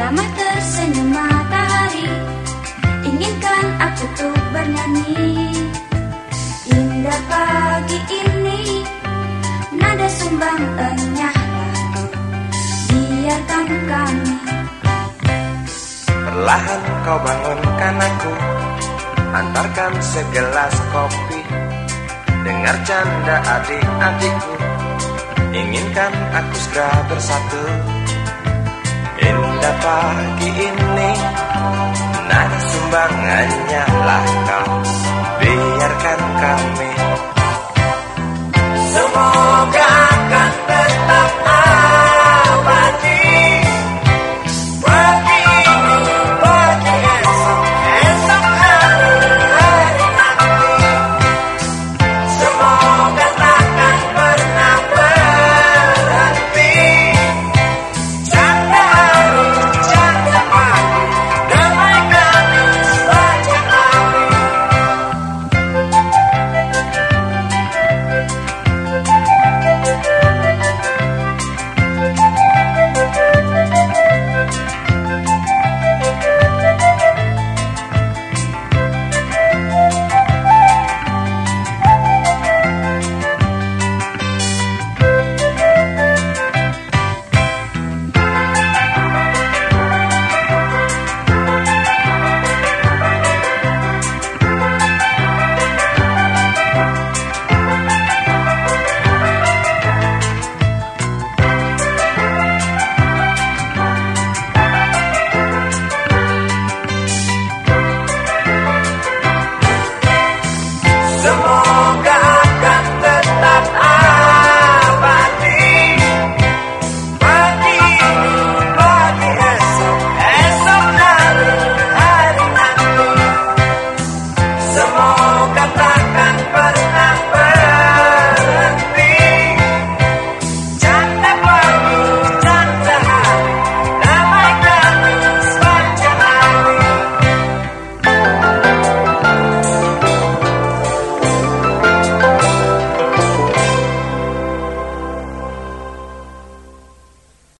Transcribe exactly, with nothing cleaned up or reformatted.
ramah tersenyum matahari, inginkan aku tuh bernyanyi. Indah pagi ini, nada sumbang enyahlah kau, biarkan kami. Perlahan kau bangunkan aku, antarkan segelas kopi. Dengar canda adik-adikku, inginkan aku segera bersatu. Indah pagi ini, nada sumbangannya lah kau, biarkan kami.